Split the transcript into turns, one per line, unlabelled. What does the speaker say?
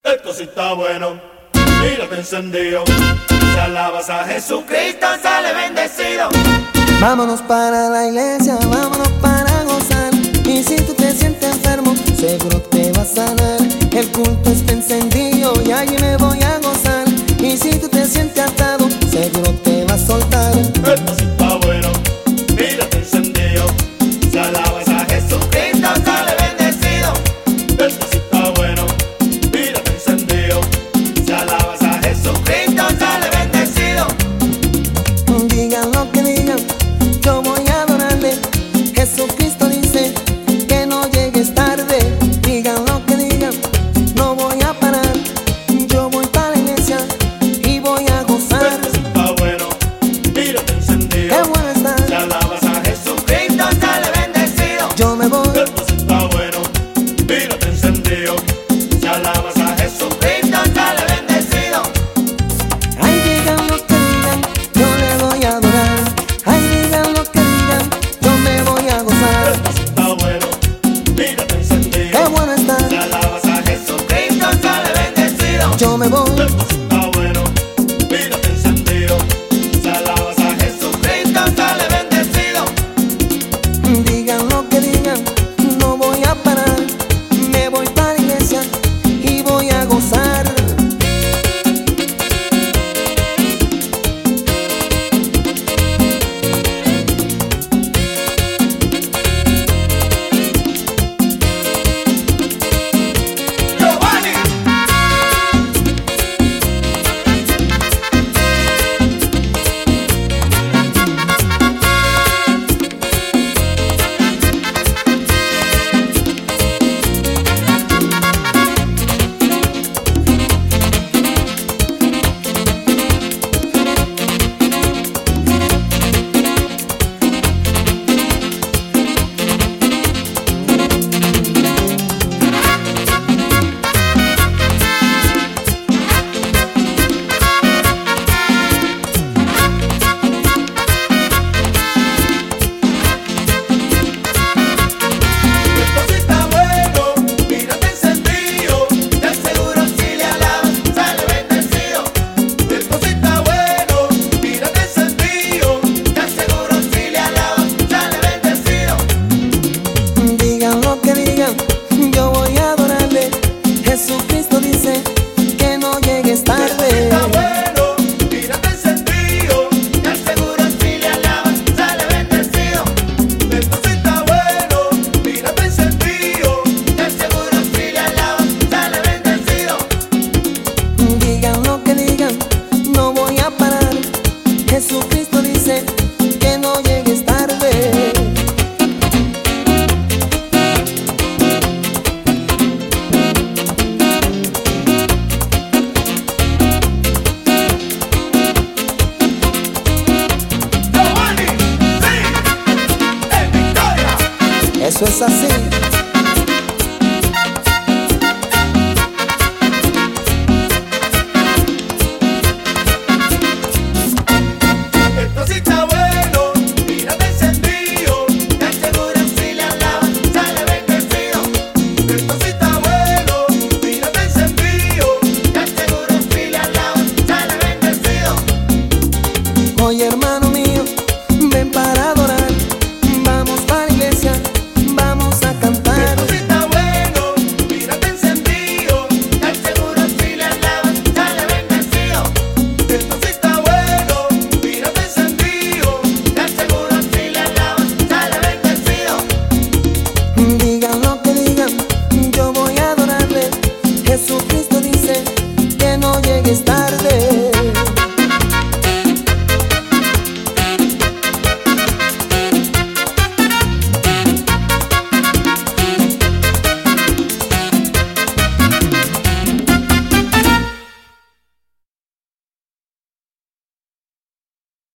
Esto sí está bueno, mírate encendido. Si alabas a Jesucristo, sale bendecido.
Vámonos para la iglesia, vámonos para gozar. Y si tú te sientes enfermo, seguro te va a sanar. El culto está encendido y allí me voy a gozar. Y si tú te sientes atado, seguro te va a soltar.
Esto sí está bueno, mírate encendido. Si alabas a Jesucristo, sale bendecido. Esto sí está bueno, mírate encendido. Si alabas a Jesucristo, sale bendecido.
Digan lo que digan, yo voy a adorarle. Jesucristo dice que no llegues tarde. Digan lo que digan, no voy a parar. Yo voy para la iglesia y voy a gozar.
Esto sí está bueno, mírate encendido.
Qué bueno está.
Si alabas a Jesucristo, sale bendecido.
Yo me voy.
Esto sí está bueno, mírate encendido. Si alabas a Jesucristo, sale bendecido.
Ay, digan lo que digan, yo le voy a adorar. Ay, digan lo que digan, yo me voy a gozar.
Esto sí está bueno, mírate encendido.
Qué bueno está.
Si alabas a Jesucristo, sale bendecido.
Yo me voy.
Esto sí está bueno, mírate encendido. Si alabas a Jesucristo, sale bendecido.
Digan lo que digan, no voy a parar. Me voy para la iglesia y voy a gozar.
Giovanni. Esto sí está bueno, mírate encendido. De seguro si le alabas, sale bendecido. Esto sí está bueno, mírate encendido. De seguro si le alabas, sale bendecido.
Digan lo que digan, yo voy a adorarle. Jesucristo dice que no llegues
Esto sí
tarde.
está bueno, mírate encendido. De seguro si le alabas, sale bendecido. Esto sí está bueno, mírate encendido. De seguro si le alabas, sale bendecido.
Digan lo que digan, no voy a parar. Jesucristo dice que no llegues tarde.
Giovanni, sí, en victoria.
Eso es así.